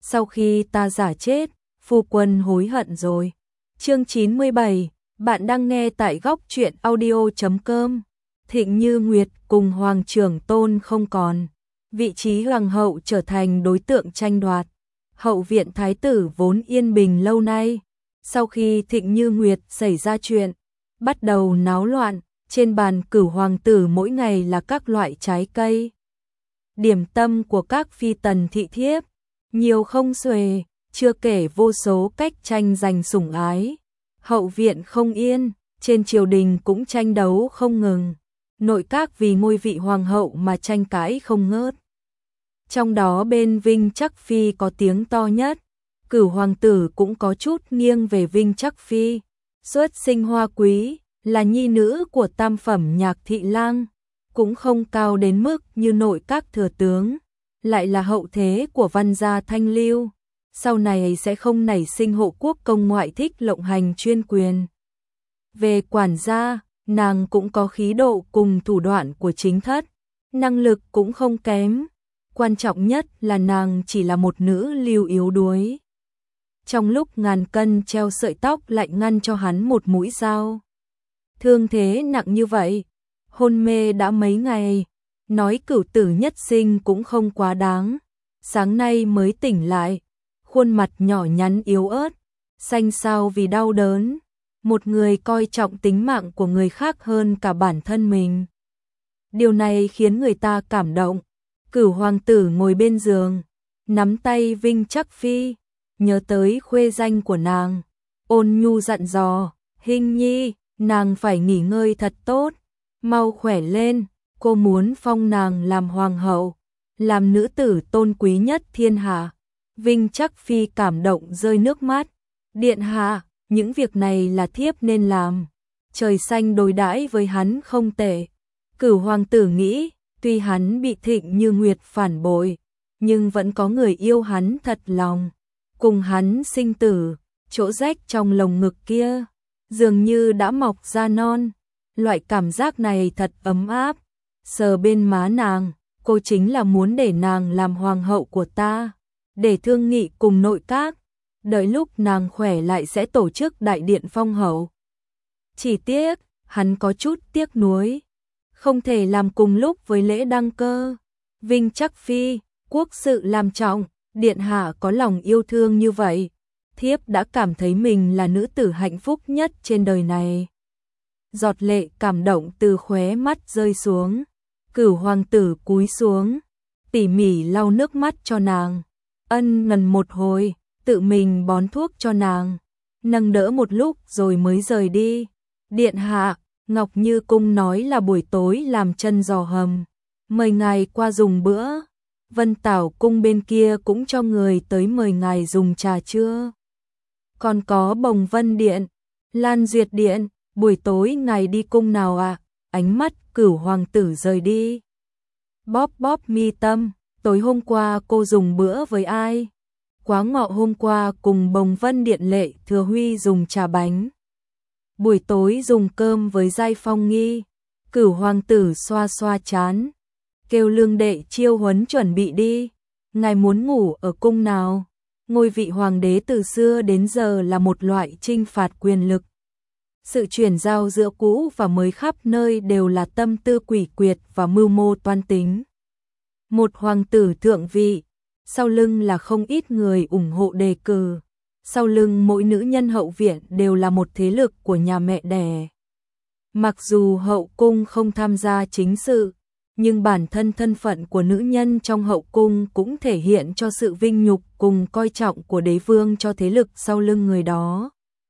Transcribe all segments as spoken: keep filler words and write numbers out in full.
sau khi ta giả chết, phu quân hối hận rồi. Chương chín mươi bảy, bạn đang nghe tại góc truyện audio chấm com. Thịnh Như Nguyệt cùng Hoàng trưởng tôn không còn, vị trí hoàng hậu trở thành đối tượng tranh đoạt. Hậu viện thái tử vốn yên bình lâu nay, sau khi Thịnh Như Nguyệt xảy ra chuyện, bắt đầu náo loạn, trên bàn cửu hoàng tử mỗi ngày là các loại trái cây, điểm tâm của các phi tần thị thiếp, nhiều không xuể, chưa kể vô số cách tranh giành sủng ái. Hậu viện không yên, trên triều đình cũng tranh đấu không ngừng, nội các vì ngôi vị hoàng hậu mà tranh cãi không ngớt. Trong đó bên Vinh Trắc Phi có tiếng to nhất, cửu hoàng tử cũng có chút nghiêng về Vinh Trắc Phi, xuất sinh hoa quý, là nhi nữ của tam phẩm nhạc thị lang, cũng không cao đến mức như nội các thừa tướng, lại là hậu thế của văn gia Thanh Lưu, sau này sẽ không nảy sinh hộ quốc công ngoại thích lộng hành chuyên quyền. Về quản gia, nàng cũng có khí độ cùng thủ đoạn của chính thất, năng lực cũng không kém, quan trọng nhất là nàng chỉ là một nữ lưu yếu đuối. Trong lúc ngàn cân treo sợi tóc lại ngăn cho hắn một mũi dao. Thương thế nặng như vậy, hôn mê đã mấy ngày, nói cửu tử nhất sinh cũng không quá đáng. Sáng nay mới tỉnh lại, khuôn mặt nhỏ nhắn yếu ớt, xanh xao vì đau đớn. Một người coi trọng tính mạng của người khác hơn cả bản thân mình. Điều này khiến người ta cảm động. Cửu hoàng tử ngồi bên giường, nắm tay Vinh Trắc Phi, nhớ tới khuê danh của nàng, ôn nhu dặn dò, Hình nhi, nàng phải nghỉ ngơi thật tốt, mau khỏe lên, cô muốn phong nàng làm hoàng hậu, làm nữ tử tôn quý nhất thiên hạ. Vinh Trắc Phi cảm động rơi nước mắt, điện hạ, những việc này là thiếp nên làm, trời xanh đối đãi với hắn không tệ. Cửu hoàng tử nghĩ, tuy hắn bị Thịnh Như Nguyệt phản bội, nhưng vẫn có người yêu hắn thật lòng, cùng hắn sinh tử, chỗ rách trong lồng ngực kia, dường như đã mọc ra non, loại cảm giác này thật ấm áp, sờ bên má nàng, cô chính là muốn để nàng làm hoàng hậu của ta, để thương nghị cùng nội các, đợi lúc nàng khỏe lại sẽ tổ chức đại điện phong hậu. Chỉ tiếc, hắn có chút tiếc nuối, không thể làm cùng lúc với lễ đăng cơ. Vinh Trắc Phi, quốc sự làm trọng, điện hạ có lòng yêu thương như vậy, thiếp đã cảm thấy mình là nữ tử hạnh phúc nhất trên đời này. Giọt lệ cảm động từ khóe mắt rơi xuống, cửu hoàng tử cúi xuống, tỉ mỉ lau nước mắt cho nàng, ân ngần một hồi, tự mình bón thuốc cho nàng, nâng đỡ một lúc rồi mới rời đi. Điện hạ, Ngọc Như Cung nói là buổi tối làm chân giò hầm, mời ngài qua dùng bữa. Vân Tảo Cung bên kia cũng cho người tới mời ngài dùng trà trưa. Còn có Bồng Vân Điện, Lan Duyệt Điện, buổi tối ngài đi cung nào ạ? À? Ánh mắt cửu hoàng tử rời đi. Bóp bóp mi tâm, tối hôm qua cô dùng bữa với ai? Quá ngọ hôm qua cùng Bồng Vân Điện Lệ Thừa Huy dùng trà bánh. Buổi tối dùng cơm với Giai Phong Nghi. Cửu hoàng tử xoa xoa chán, kêu lương đệ chiêu huấn chuẩn bị đi. Ngài muốn ngủ ở cung nào? Ngôi vị hoàng đế từ xưa đến giờ là một loại chinh phạt quyền lực. Sự chuyển giao giữa cũ và mới khắp nơi đều là tâm tư quỷ quyệt và mưu mô toan tính. Một hoàng tử thượng vị, sau lưng là không ít người ủng hộ đề cử. Sau lưng mỗi nữ nhân hậu viện đều là một thế lực của nhà mẹ đẻ. Mặc dù hậu cung không tham gia chính sự, nhưng bản thân thân phận của nữ nhân trong hậu cung cũng thể hiện cho sự vinh nhục cùng coi trọng của đế vương cho thế lực sau lưng người đó.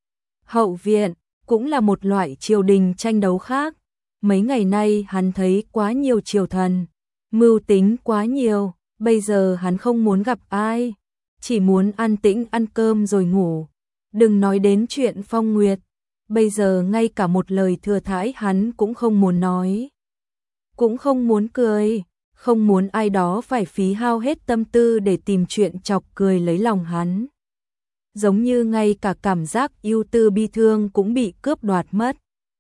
Hậu viện cũng là một loại triều đình tranh đấu khác. Mấy ngày nay hắn thấy quá nhiều triều thần, mưu tính quá nhiều, bây giờ hắn không muốn gặp ai, chỉ muốn an tĩnh ăn cơm rồi ngủ. Đừng nói đến chuyện phong nguyệt, bây giờ ngay cả một lời thừa thãi hắn cũng không muốn nói. Cũng không muốn cười, không muốn ai đó phải phí hao hết tâm tư để tìm chuyện chọc cười lấy lòng hắn. Giống như ngay cả cảm giác yêu tư bi thương cũng bị cướp đoạt mất.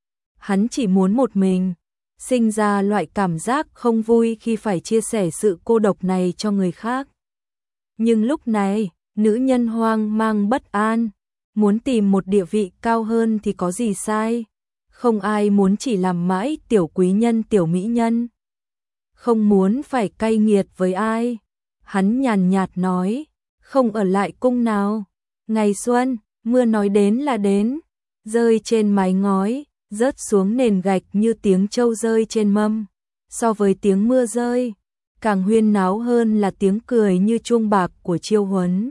Hắn chỉ muốn một mình, sinh ra loại cảm giác không vui khi phải chia sẻ sự cô độc này cho người khác. Nhưng lúc này, Nữ nhân hoang mang bất an, muốn tìm một địa vị cao hơn thì có gì sai? Không ai muốn chỉ làm mãi tiểu quý nhân tiểu mỹ nhân. Không muốn phải cay nghiệt với ai. Hắn nhàn nhạt nói, không ở lại cung nào. Ngày xuân, mưa nói đến là đến, rơi trên mái ngói, rớt xuống nền gạch như tiếng trâu rơi trên mâm. So với tiếng mưa rơi, càng huyên náo hơn là tiếng cười như chuông bạc của Chiêu Huấn.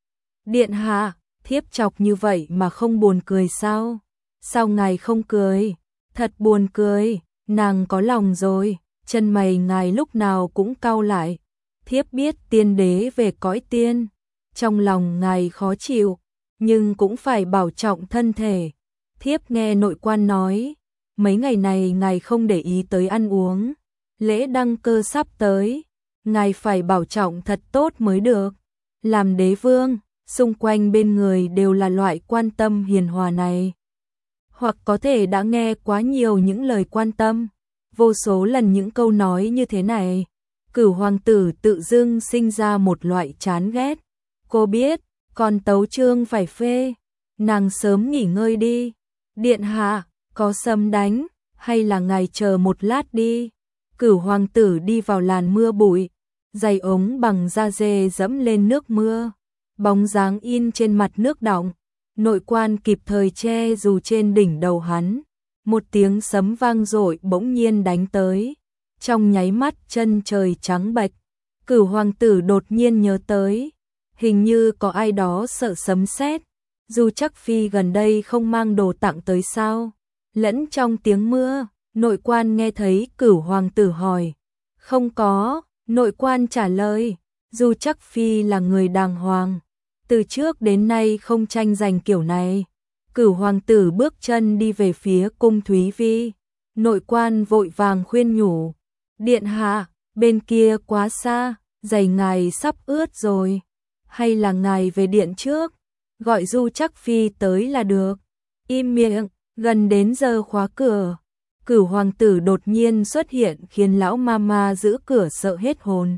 Điện hạ, thiếp chọc như vậy mà không buồn cười sao? Sao ngài không cười? Thật buồn cười, nàng có lòng rồi. Chân mày ngài lúc nào cũng cau lại. Thiếp biết tiên đế về cõi tiên, trong lòng ngài khó chịu, nhưng cũng phải bảo trọng thân thể. Thiếp nghe nội quan nói, mấy ngày này ngài không để ý tới ăn uống. Lễ đăng cơ sắp tới, ngài phải bảo trọng thật tốt mới được. Làm đế vương, xung quanh bên người đều là loại quan tâm hiền hòa này. Hoặc có thể đã nghe quá nhiều những lời quan tâm, vô số lần những câu nói như thế này. Cửu hoàng tử tự dưng sinh ra một loại chán ghét. Cô biết, còn tấu chương phải phê, nàng sớm nghỉ ngơi đi. Điện hạ, có sấm đánh, hay là ngài chờ một lát đi. Cửu hoàng tử đi vào làn mưa bụi, giày ống bằng da dê dẫm lên nước mưa, bóng dáng in trên mặt nước đọng. Nội quan kịp thời che dù trên đỉnh đầu hắn, một tiếng sấm vang dội bỗng nhiên đánh tới. Trong nháy mắt chân trời trắng bệch, Cửu hoàng tử đột nhiên nhớ tới, hình như có ai đó sợ sấm sét. Du Trắc Phi gần đây không mang đồ tặng tới sao? Lẫn trong tiếng mưa, nội quan nghe thấy Cửu hoàng tử hỏi. Không có, nội quan trả lời. Du Trắc Phi là người đàng hoàng, từ trước đến nay không tranh giành kiểu này. Cửu hoàng tử bước chân đi về phía cung Thúy Vi. Nội quan vội vàng khuyên nhủ, điện hạ, bên kia quá xa, giày ngài sắp ướt rồi. Hay là ngài về điện trước, gọi Du Trắc Phi tới là được. Im miệng, gần đến giờ khóa cửa. Cửu hoàng tử đột nhiên xuất hiện khiến lão mama giữ cửa sợ hết hồn.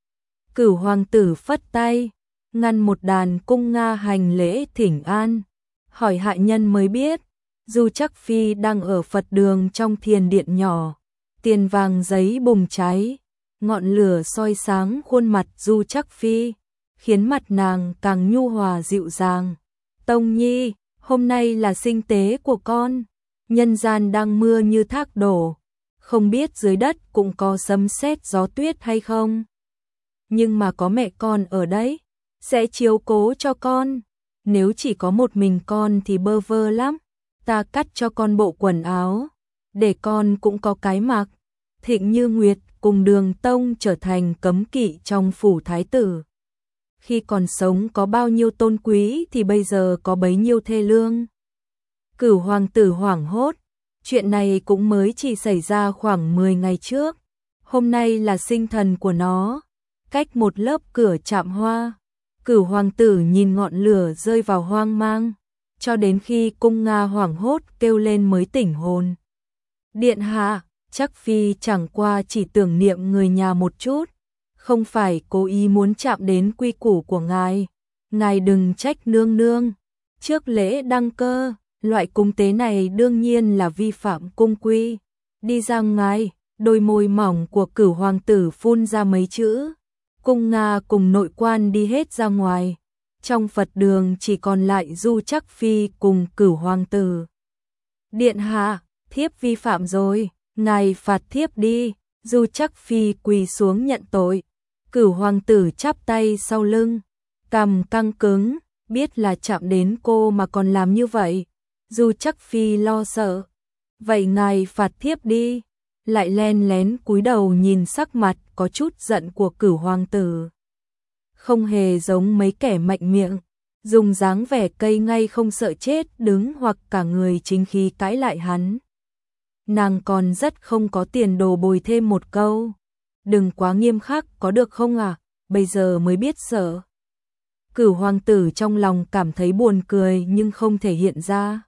Cửu hoàng tử phất tay, ngăn một đàn cung Nga hành lễ thỉnh an. Hỏi hạ nhân mới biết, Du Trắc Phi đang ở Phật đường trong thiền điện nhỏ. Tiền vàng giấy bùng cháy, ngọn lửa soi sáng khuôn mặt Du Trắc Phi, khiến mặt nàng càng nhu hòa dịu dàng. Tông Nhi, hôm nay là sinh tế của con. Nhân gian đang mưa như thác đổ, không biết dưới đất cũng có sấm sét gió tuyết hay không. Nhưng mà có mẹ con ở đấy, sẽ chiếu cố cho con. Nếu chỉ có một mình con thì bơ vơ lắm. Ta cắt cho con bộ quần áo, để con cũng có cái mặc. Thịnh Như Nguyệt cùng Đường Tông trở thành cấm kỵ trong phủ thái tử. Khi còn sống có bao nhiêu tôn quý thì bây giờ có bấy nhiêu thê lương. Cửu hoàng tử hoảng hốt, chuyện này cũng mới chỉ xảy ra khoảng mười ngày trước. Hôm nay là sinh thần của nó, cách một lớp cửa chạm hoa. Cửu hoàng tử nhìn ngọn lửa rơi vào hoang mang, cho đến khi cung Nga hoảng hốt kêu lên mới tỉnh hồn. Điện hạ, Trắc Phi chẳng qua chỉ tưởng niệm người nhà một chút, không phải cố ý muốn chạm đến quy củ của ngài. Ngài đừng trách nương nương. Trước lễ đăng cơ, loại cúng tế này đương nhiên là vi phạm cung quy. Đi ra ngài, đôi môi mỏng của Cửu hoàng tử phun ra mấy chữ. Cung Nga cùng nội quan đi hết ra ngoài. Trong Phật đường chỉ còn lại Du Trắc Phi cùng Cửu hoàng tử. Điện hạ, thiếp vi phạm rồi, ngài phạt thiếp đi. Du Trắc Phi quỳ xuống nhận tội. Cửu hoàng tử chắp tay sau lưng, cằm căng cứng, biết là chạm đến cô mà còn làm như vậy. Du Trắc Phi lo sợ. Vậy ngài phạt thiếp đi. Lại len lén cúi đầu nhìn sắc mặt có chút giận của Cửu hoàng tử. Không hề giống mấy kẻ mạnh miệng, dùng dáng vẻ cây ngay không sợ chết đứng hoặc cả người chính khí cãi lại hắn. Nàng còn rất không có tiền đồ bồi thêm một câu. Đừng quá nghiêm khắc có được không à, bây giờ mới biết sợ. Cửu hoàng tử trong lòng cảm thấy buồn cười nhưng không thể hiện ra.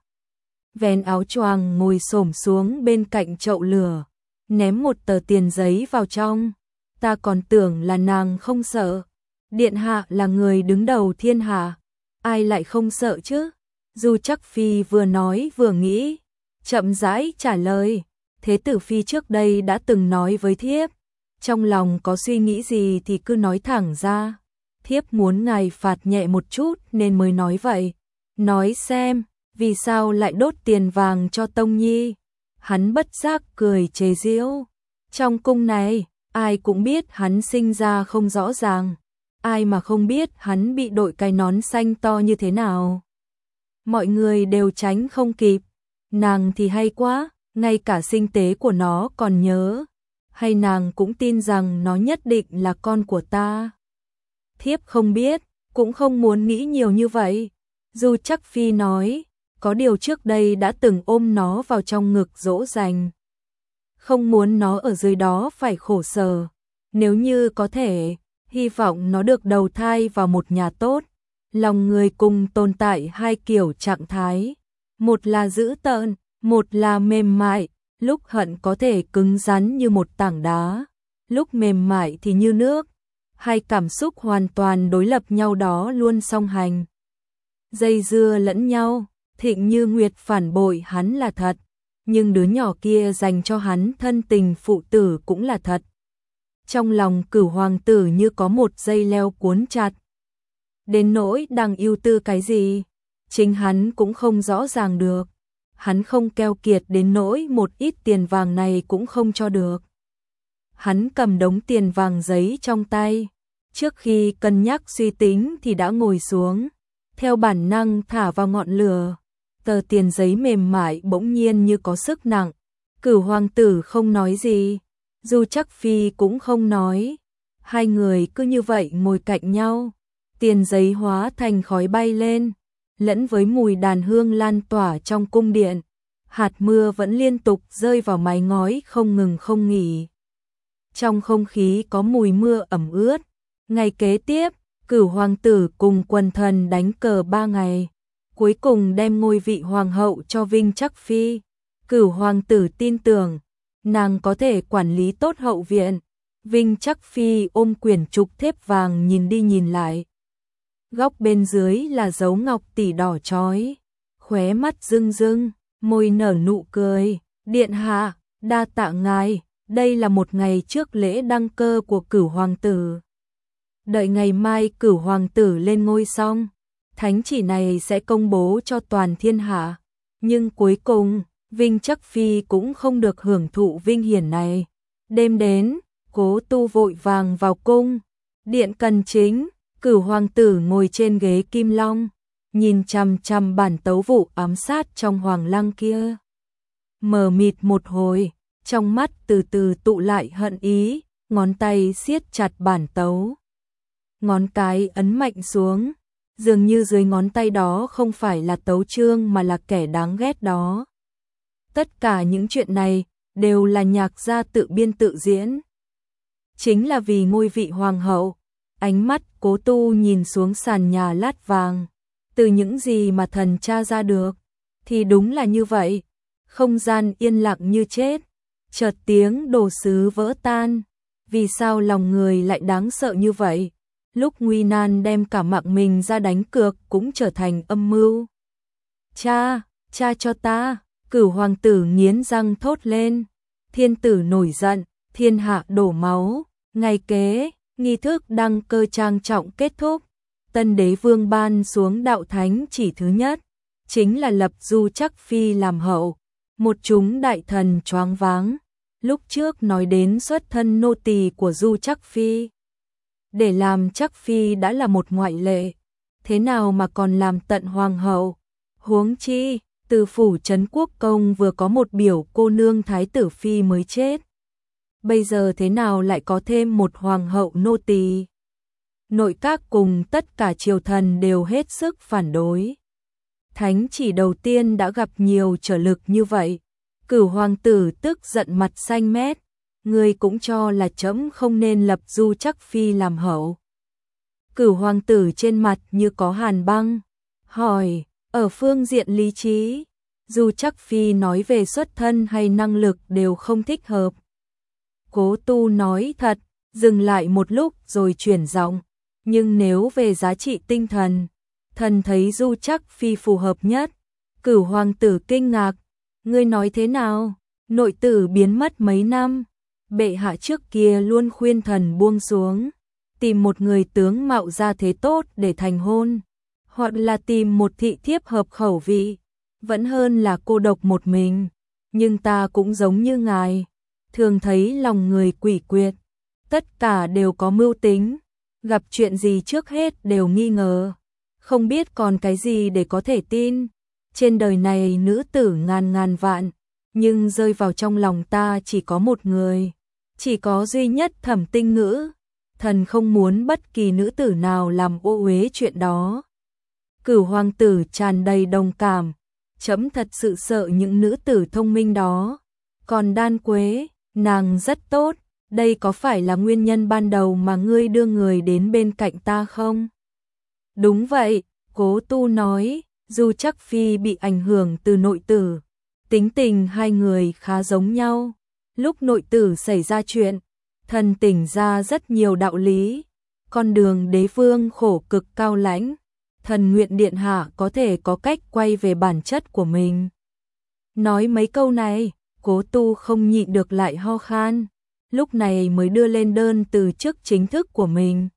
Vén áo choàng ngồi xổm xuống bên cạnh chậu lửa, ném một tờ tiền giấy vào trong. Ta còn tưởng là nàng không sợ. Điện hạ là người đứng đầu thiên hạ, ai lại không sợ chứ? Du Trắc Phi vừa nói vừa nghĩ, chậm rãi trả lời, Thế tử phi trước đây đã từng nói với thiếp, trong lòng có suy nghĩ gì thì cứ nói thẳng ra. Thiếp muốn ngài phạt nhẹ một chút nên mới nói vậy. Nói xem, vì sao lại đốt tiền vàng cho Tông Nhi? Hắn bất giác cười chế giễu. Trong cung này, ai cũng biết hắn sinh ra không rõ ràng. Ai mà không biết hắn bị đội cái nón xanh to như thế nào. Mọi người đều tránh không kịp. Nàng thì hay quá, ngay cả sinh tế của nó còn nhớ. Hay nàng cũng tin rằng nó nhất định là con của ta? Thiếp không biết, cũng không muốn nghĩ nhiều như vậy. Du Trắc Phi nói, có điều trước đây đã từng ôm nó vào trong ngực dỗ dành. Không muốn nó ở dưới đó phải khổ sở. Nếu như có thể, hy vọng nó được đầu thai vào một nhà tốt. Lòng người cùng tồn tại hai kiểu trạng thái. Một là dữ tợn, một là mềm mại. Lúc hận có thể cứng rắn như một tảng đá, lúc mềm mại thì như nước. Hai cảm xúc hoàn toàn đối lập nhau đó luôn song hành. Dây dưa lẫn nhau, Thịnh Như Nguyệt phản bội hắn là thật, nhưng đứa nhỏ kia dành cho hắn thân tình phụ tử cũng là thật. Trong lòng Cửu hoàng tử như có một dây leo cuốn chặt. Đến nỗi đang ưu tư cái gì, chính hắn cũng không rõ ràng được. Hắn không keo kiệt đến nỗi một ít tiền vàng này cũng không cho được. Hắn cầm đống tiền vàng giấy trong tay, trước khi cân nhắc suy tính thì đã ngồi xuống, theo bản năng thả vào ngọn lửa. Tờ tiền giấy mềm mại bỗng nhiên như có sức nặng. Cửu hoàng tử không nói gì, Du Trắc Phi cũng không nói. Hai người cứ như vậy ngồi cạnh nhau, tiền giấy hóa thành khói bay lên, lẫn với mùi đàn hương lan tỏa trong cung điện. Hạt mưa vẫn liên tục rơi vào mái ngói không ngừng không nghỉ. Trong không khí có mùi mưa ẩm ướt. Ngày kế tiếp, Cửu hoàng tử cùng quần thần đánh cờ ba ngày. Cuối cùng đem ngôi vị hoàng hậu cho Vinh Trắc Phi. Cửu hoàng tử tin tưởng, nàng có thể quản lý tốt hậu viện. Vinh Trắc Phi ôm quyển trục thép vàng nhìn đi nhìn lại. Góc bên dưới là dấu ngọc tỷ đỏ chói, khóe mắt rưng rưng, môi nở nụ cười. Điện hạ, đa tạ ngài, đây là một ngày trước lễ đăng cơ của Cửu hoàng tử. Đợi ngày mai Cửu hoàng tử lên ngôi xong, thánh chỉ này sẽ công bố cho toàn thiên hạ. Nhưng cuối cùng, Vinh Trắc Phi cũng không được hưởng thụ vinh hiển này. Đêm đến, Cố Tu vội vàng vào cung. Điện cần chính, Cửu hoàng tử ngồi trên ghế kim long, nhìn chằm chằm bản tấu vụ ám sát trong hoàng lăng kia. Mờ mịt một hồi, trong mắt từ từ tụ lại hận ý, ngón tay siết chặt bản tấu. Ngón cái ấn mạnh xuống, dường như dưới ngón tay đó không phải là tấu chương mà là kẻ đáng ghét đó. Tất cả những chuyện này đều là nhạc gia tự biên tự diễn. Chính là vì ngôi vị hoàng hậu. Ánh mắt Cố Tu nhìn xuống sàn nhà lát vàng. Từ những gì mà thần tra ra được, thì đúng là như vậy. Không gian yên lặng như chết. Chợt tiếng đồ sứ vỡ tan. Vì sao lòng người lại đáng sợ như vậy? Lúc nguy nan đem cả mạng mình ra đánh cược cũng trở thành âm mưu. Cha, cha cho ta. Cửu hoàng tử nghiến răng thốt lên. Thiên tử nổi giận, thiên hạ đổ máu. Ngày kế, nghi thức đăng cơ trang trọng kết thúc. Tân đế vương ban xuống đạo thánh chỉ thứ nhất, chính là lập Du Trắc Phi làm hậu. Một chúng đại thần choáng váng. Lúc trước nói đến xuất thân nô tỳ của Du Trắc Phi. Để làm Trắc Phi đã là một ngoại lệ, thế nào mà còn làm tận hoàng hậu? Huống chi, từ phủ Trấn Quốc Công vừa có một biểu cô nương thái tử phi mới chết. Bây giờ thế nào lại có thêm một hoàng hậu nô tỳ? Nội các cùng tất cả triều thần đều hết sức phản đối. Thánh chỉ đầu tiên đã gặp nhiều trở lực như vậy. Cửu hoàng tử tức giận mặt xanh mét. Người cũng cho là trẫm không nên lập Du Trắc Phi làm hậu. Cửu hoàng tử trên mặt như có hàn băng. Hỏi, ở phương diện lý trí, Du Trắc Phi nói về xuất thân hay năng lực đều không thích hợp. Cố Tu nói thật, dừng lại một lúc rồi chuyển giọng. nhưng nếu về giá trị tinh thần, thần thấy Du Trác Phi phù hợp nhất. Cửu hoàng tử kinh ngạc, ngươi nói thế nào? Nội tử biến mất mấy năm, bệ hạ trước kia luôn khuyên thần buông xuống, tìm một người tướng mạo ra thế tốt để thành hôn, hoặc là tìm một thị thiếp hợp khẩu vị, vẫn hơn là cô độc một mình. Nhưng ta cũng giống như ngài, thường thấy lòng người quỷ quyệt, tất cả đều có mưu tính, gặp chuyện gì trước hết đều nghi ngờ, không biết còn cái gì để có thể tin. Trên đời này nữ tử ngàn ngàn vạn, nhưng rơi vào trong lòng ta chỉ có một người, chỉ có duy nhất Thẩm Tinh Ngữ. Thần không muốn bất kỳ nữ tử nào làm ô uế chuyện đó. Cửu hoàng tử tràn đầy đồng cảm, chấm thật sự sợ những nữ tử thông minh đó. Còn Đan Quế, nàng rất tốt, đây có phải là nguyên nhân ban đầu mà ngươi đưa người đến bên cạnh ta không? Đúng vậy, Cố Tu nói, Du Trác Phi bị ảnh hưởng từ nội tử, tính tình hai người khá giống nhau. Lúc nội tử xảy ra chuyện, thần tỉnh ra rất nhiều đạo lý, con đường đế vương khổ cực cao lãnh, thần nguyện điện hạ có thể có cách quay về bản chất của mình. Nói mấy câu này, Cố Tu không nhịn được lại ho khan, lúc này mới đưa lên đơn từ chức chính thức của mình.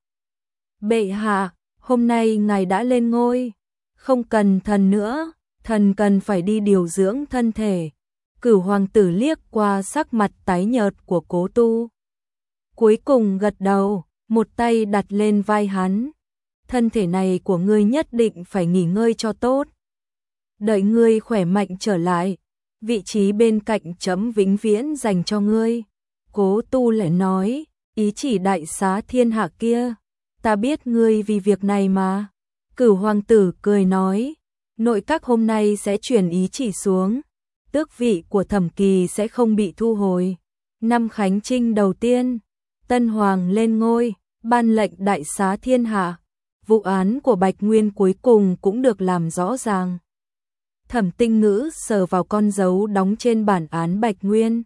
Bệ hạ, hôm nay ngài đã lên ngôi, không cần thần nữa, thần cần phải đi điều dưỡng thân thể. Cửu hoàng tử liếc qua sắc mặt tái nhợt của Cố Tu, cuối cùng gật đầu, một tay đặt lên vai hắn. Thân thể này của ngươi nhất định phải nghỉ ngơi cho tốt. Đợi ngươi khỏe mạnh trở lại, vị trí bên cạnh chấm vĩnh viễn dành cho ngươi. Cố Tu lại nói, ý chỉ đại xá thiên hạ kia, ta biết ngươi vì việc này mà. Cửu hoàng tử cười nói, nội các hôm nay sẽ chuyển ý chỉ xuống, tước vị của Thẩm Kỳ sẽ không bị thu hồi. Năm khánh trinh đầu tiên, tân hoàng lên ngôi, ban lệnh đại xá thiên hạ, vụ án của Bạch Nguyên cuối cùng cũng được làm rõ ràng. Thẩm Tinh Ngữ sờ vào con dấu đóng trên bản án Bạch Nguyên,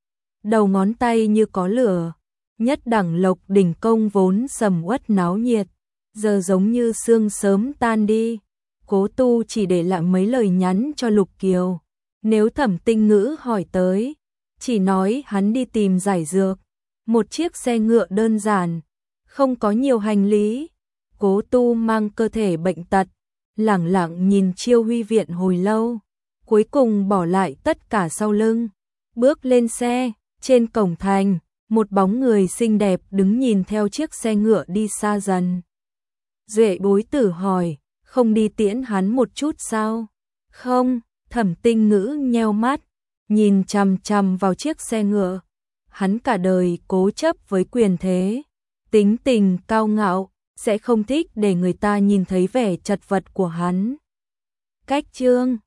đầu ngón tay như có lửa. Nhất đẳng Lộc Đỉnh công vốn sầm uất náo nhiệt, giờ giống như sương sớm tan đi. Cố Tu chỉ để lại mấy lời nhắn cho Lục Kiều, nếu Thẩm Tinh Ngữ hỏi tới, chỉ nói hắn đi tìm giải dược, một chiếc xe ngựa đơn giản, không có nhiều hành lý. Cố Tu mang cơ thể bệnh tật, lẳng lặng nhìn Chiêu Huy viện hồi lâu, cuối cùng bỏ lại tất cả sau lưng, bước lên xe. Trên cổng thành, một bóng người xinh đẹp đứng nhìn theo chiếc xe ngựa đi xa dần. Duệ Bối Tử hỏi, không đi tiễn hắn một chút sao? Không, Thẩm Tinh Ngữ nheo mắt, nhìn chằm chằm vào chiếc xe ngựa. Hắn cả đời cố chấp với quyền thế, tính tình cao ngạo, sẽ không thích để người ta nhìn thấy vẻ chật vật của hắn. Cách chương